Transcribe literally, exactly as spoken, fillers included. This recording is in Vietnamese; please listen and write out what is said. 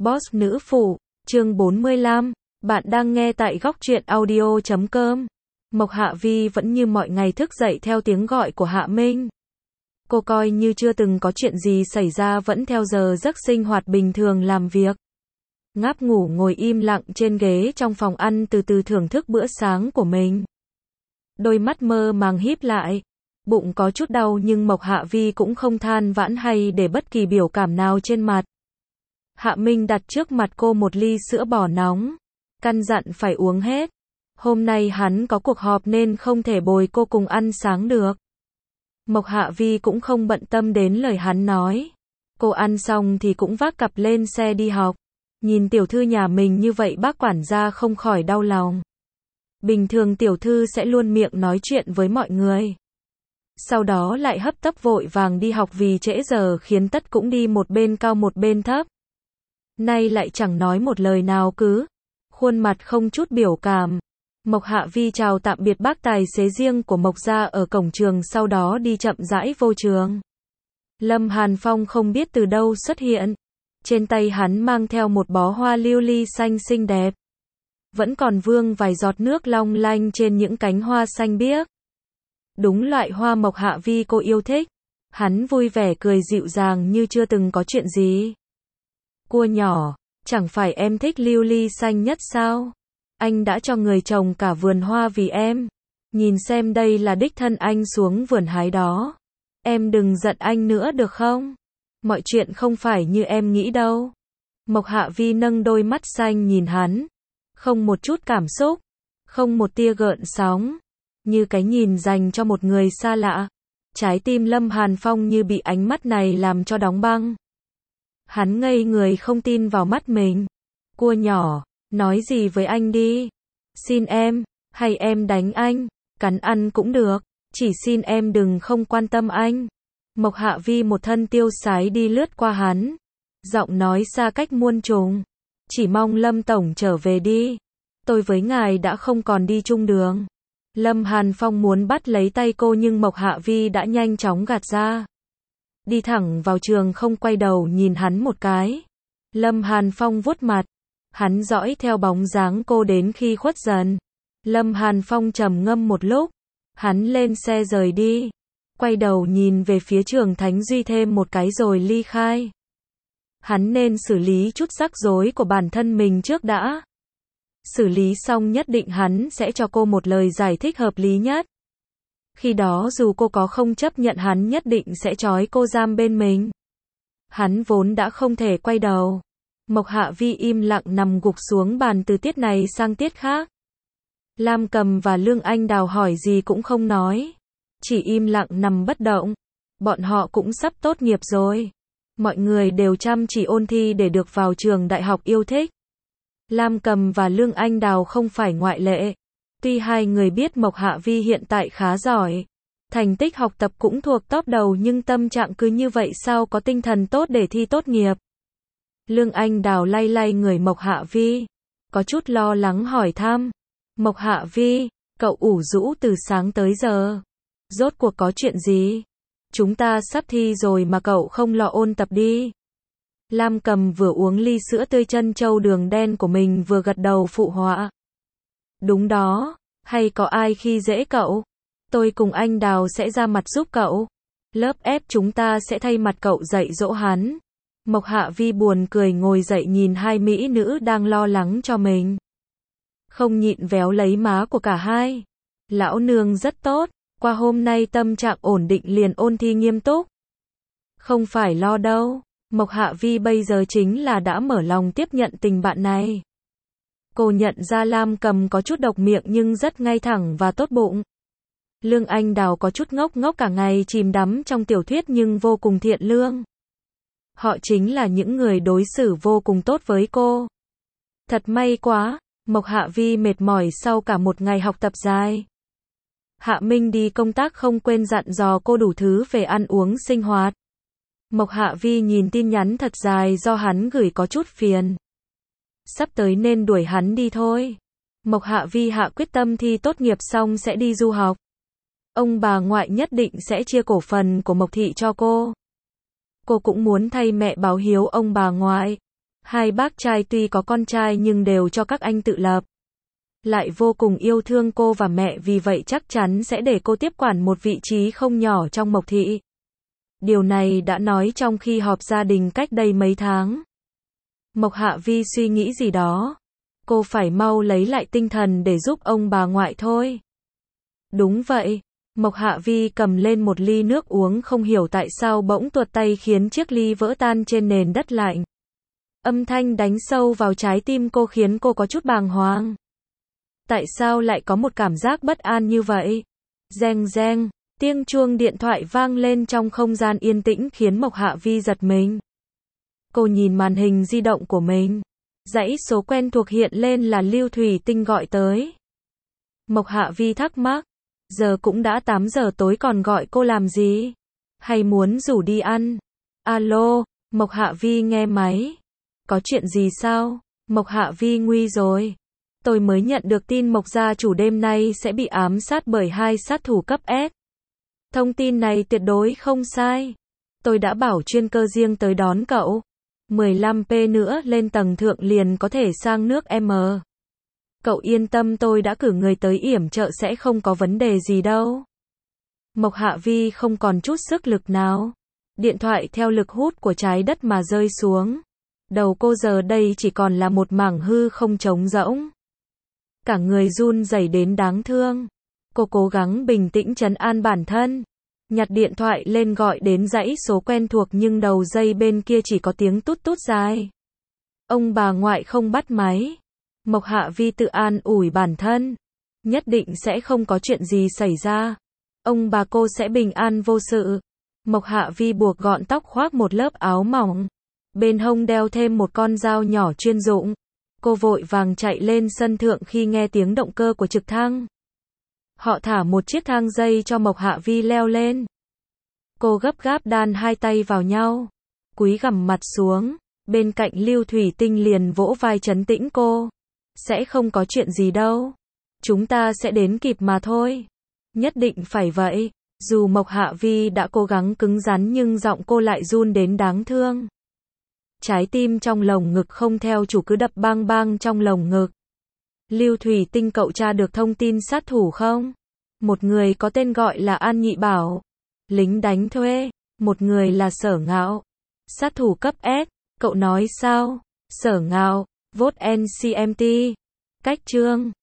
Boss nữ phụ, chương bốn mươi lăm, bạn đang nghe tại góc truyện audio chấm com. Mộc Hạ Vi vẫn như mọi ngày thức dậy theo tiếng gọi của Hạ Minh. Cô coi như chưa từng có chuyện gì xảy ra, vẫn theo giờ giấc sinh hoạt bình thường làm việc. Ngáp ngủ ngồi im lặng trên ghế trong phòng ăn, từ từ thưởng thức bữa sáng của mình. Đôi mắt mơ màng híp lại. Bụng có chút đau nhưng Mộc Hạ Vi cũng không than vãn hay để bất kỳ biểu cảm nào trên mặt. Hạ Minh đặt trước mặt cô một ly sữa bò nóng, căn dặn phải uống hết. Hôm nay hắn có cuộc họp nên không thể bồi cô cùng ăn sáng được. Mộc Hạ Vi cũng không bận tâm đến lời hắn nói. Cô ăn xong thì cũng vác cặp lên xe đi học. Nhìn tiểu thư nhà mình như vậy, bác quản gia không khỏi đau lòng. Bình thường tiểu thư sẽ luôn miệng nói chuyện với mọi người, sau đó lại hấp tấp vội vàng đi học vì trễ giờ, khiến tất cũng đi một bên cao một bên thấp. Nay lại chẳng nói một lời nào, cứ khuôn mặt không chút biểu cảm. Mộc Hạ Vi chào tạm biệt bác tài xế riêng của Mộc gia ở cổng trường, sau đó đi chậm rãi vô trường. Lâm Hàn Phong không biết từ đâu xuất hiện. Trên tay hắn mang theo một bó hoa lưu ly xanh xinh đẹp. Vẫn còn vương vài giọt nước long lanh trên những cánh hoa xanh biếc. Đúng loại hoa Mộc Hạ Vi cô yêu thích. Hắn vui vẻ cười dịu dàng như chưa từng có chuyện gì. Cua nhỏ, chẳng phải em thích lưu ly xanh nhất sao? Anh đã cho người trồng cả vườn hoa vì em. Nhìn xem, đây là đích thân anh xuống vườn hái đó. Em đừng giận anh nữa được không? Mọi chuyện không phải như em nghĩ đâu. Mộc Hạ Vi nâng đôi mắt xanh nhìn hắn. Không một chút cảm xúc. Không một tia gợn sóng. Như cái nhìn dành cho một người xa lạ. Trái tim Lâm Hàn Phong như bị ánh mắt này làm cho đóng băng. Hắn ngây người không tin vào mắt mình. Cua nhỏ, nói gì với anh đi. Xin em, hay em đánh anh, cắn ăn cũng được. Chỉ xin em đừng không quan tâm anh. Mộc Hạ Vi một thân tiêu sái đi lướt qua hắn. Giọng nói xa cách muôn trùng. Chỉ mong Lâm tổng trở về đi. Tôi với ngài đã không còn đi chung đường. Lâm Hàn Phong muốn bắt lấy tay cô nhưng Mộc Hạ Vi đã nhanh chóng gạt ra. Đi thẳng vào trường, không quay đầu nhìn hắn một cái. Lâm Hàn Phong vuốt mặt. Hắn dõi theo bóng dáng cô đến khi khuất dần. Lâm Hàn Phong trầm ngâm một lúc. Hắn lên xe rời đi. Quay đầu nhìn về phía Trường Thánh Duy thêm một cái rồi ly khai. Hắn nên xử lý chút rắc rối của bản thân mình trước đã. Xử lý xong nhất định hắn sẽ cho cô một lời giải thích hợp lý nhất. Khi đó dù cô có không chấp nhận, hắn nhất định sẽ trói cô giam bên mình. Hắn vốn đã không thể quay đầu. Mộc Hạ Vi im lặng nằm gục xuống bàn từ tiết này sang tiết khác. Lam Cầm và Lương Anh Đào hỏi gì cũng không nói. Chỉ im lặng nằm bất động. Bọn họ cũng sắp tốt nghiệp rồi. Mọi người đều chăm chỉ ôn thi để được vào trường đại học yêu thích. Lam Cầm và Lương Anh Đào không phải ngoại lệ. Tuy hai người biết Mộc Hạ Vi hiện tại khá giỏi, thành tích học tập cũng thuộc top đầu, nhưng tâm trạng cứ như vậy sao có tinh thần tốt để thi tốt nghiệp. Lương Anh Đào lay lay người Mộc Hạ Vi, có chút lo lắng hỏi thăm. Mộc Hạ Vi, cậu ủ rũ từ sáng tới giờ. Rốt cuộc có chuyện gì? Chúng ta sắp thi rồi mà cậu không lo ôn tập đi. Lam Cầm vừa uống ly sữa tươi trân châu đường đen của mình vừa gật đầu phụ họa. Đúng đó, hay có ai khi dễ cậu? Tôi cùng anh Đào sẽ ra mặt giúp cậu. Lớp ép chúng ta sẽ thay mặt cậu dạy dỗ hắn. Mộc Hạ Vi buồn cười ngồi dậy nhìn hai mỹ nữ đang lo lắng cho mình. Không nhịn véo lấy má của cả hai. Lão nương rất tốt, qua hôm nay tâm trạng ổn định liền ôn thi nghiêm túc. Không phải lo đâu, Mộc Hạ Vi bây giờ chính là đã mở lòng tiếp nhận tình bạn này. Cô nhận ra Lam Cầm có chút độc miệng nhưng rất ngay thẳng và tốt bụng. Lương Anh Đào có chút ngốc ngốc, cả ngày chìm đắm trong tiểu thuyết nhưng vô cùng thiện lương. Họ chính là những người đối xử vô cùng tốt với cô. Thật may quá, Mộc Hạ Vi mệt mỏi sau cả một ngày học tập dài. Hạ Minh đi công tác không quên dặn dò cô đủ thứ về ăn uống sinh hoạt. Mộc Hạ Vi nhìn tin nhắn thật dài do hắn gửi có chút phiền. Sắp tới nên đuổi hắn đi thôi. Mộc Hạ Vi hạ quyết tâm thi tốt nghiệp xong sẽ đi du học. Ông bà ngoại nhất định sẽ chia cổ phần của Mộc thị cho cô. Cô cũng muốn thay mẹ báo hiếu ông bà ngoại. Hai bác trai tuy có con trai nhưng đều cho các anh tự lập. Lại vô cùng yêu thương cô và mẹ, vì vậy chắc chắn sẽ để cô tiếp quản một vị trí không nhỏ trong Mộc thị. Điều này đã nói trong khi họp gia đình cách đây mấy tháng. Mộc Hạ Vi suy nghĩ gì đó. Cô phải mau lấy lại tinh thần để giúp ông bà ngoại thôi. Đúng vậy. Mộc Hạ Vi cầm lên một ly nước uống, không hiểu tại sao bỗng tuột tay khiến chiếc ly vỡ tan trên nền đất lạnh. Âm thanh đánh sâu vào trái tim cô khiến cô có chút bàng hoàng. Tại sao lại có một cảm giác bất an như vậy? Reng reng, tiếng chuông điện thoại vang lên trong không gian yên tĩnh khiến Mộc Hạ Vi giật mình. Cô nhìn màn hình di động của mình. Dãy số quen thuộc hiện lên là Lưu Thủy Tinh gọi tới. Mộc Hạ Vi thắc mắc. Giờ cũng đã tám giờ tối còn gọi cô làm gì? Hay muốn rủ đi ăn? Alo, Mộc Hạ Vi nghe máy. Có chuyện gì sao? Mộc Hạ Vi nguy rồi. Tôi mới nhận được tin Mộc gia chủ đêm nay sẽ bị ám sát bởi hai sát thủ cấp S. Thông tin này tuyệt đối không sai. Tôi đã bảo chuyên cơ riêng tới đón cậu. mười lăm phút nữa lên tầng thượng liền có thể sang nước M. Cậu yên tâm, tôi đã cử người tới yểm trợ, sẽ không có vấn đề gì đâu. Mộc Hạ Vi không còn chút sức lực nào. Điện thoại theo lực hút của trái đất mà rơi xuống. Đầu cô giờ đây chỉ còn là một mảng hư không trống rỗng. Cả người run rẩy đến đáng thương. Cô cố gắng bình tĩnh trấn an bản thân. Nhặt điện thoại lên gọi đến dãy số quen thuộc, nhưng đầu dây bên kia chỉ có tiếng tút tút dài. Ông bà ngoại không bắt máy. Mộc Hạ Vi tự an ủi bản thân. Nhất định sẽ không có chuyện gì xảy ra. Ông bà cô sẽ bình an vô sự. Mộc Hạ Vi buộc gọn tóc, khoác một lớp áo mỏng. Bên hông đeo thêm một con dao nhỏ chuyên dụng. Cô vội vàng chạy lên sân thượng khi nghe tiếng động cơ của trực thăng. Họ thả một chiếc thang dây cho Mộc Hạ Vi leo lên. Cô gấp gáp đan hai tay vào nhau. Cúi gằm mặt xuống. Bên cạnh Lưu Thủy Tinh liền vỗ vai trấn tĩnh cô. Sẽ không có chuyện gì đâu. Chúng ta sẽ đến kịp mà thôi. Nhất định phải vậy. Dù Mộc Hạ Vi đã cố gắng cứng rắn nhưng giọng cô lại run đến đáng thương. Trái tim trong lồng ngực không theo chủ cứ đập bang bang trong lồng ngực. Lưu Thủy Tinh, cậu tra được thông tin sát thủ không? Một người có tên gọi là An Nhị Bảo. Lính đánh thuê. Một người là Sở Ngạo. Sát thủ cấp S. Cậu nói sao? Sở Ngạo. Vote en xê em tê. Cách chương.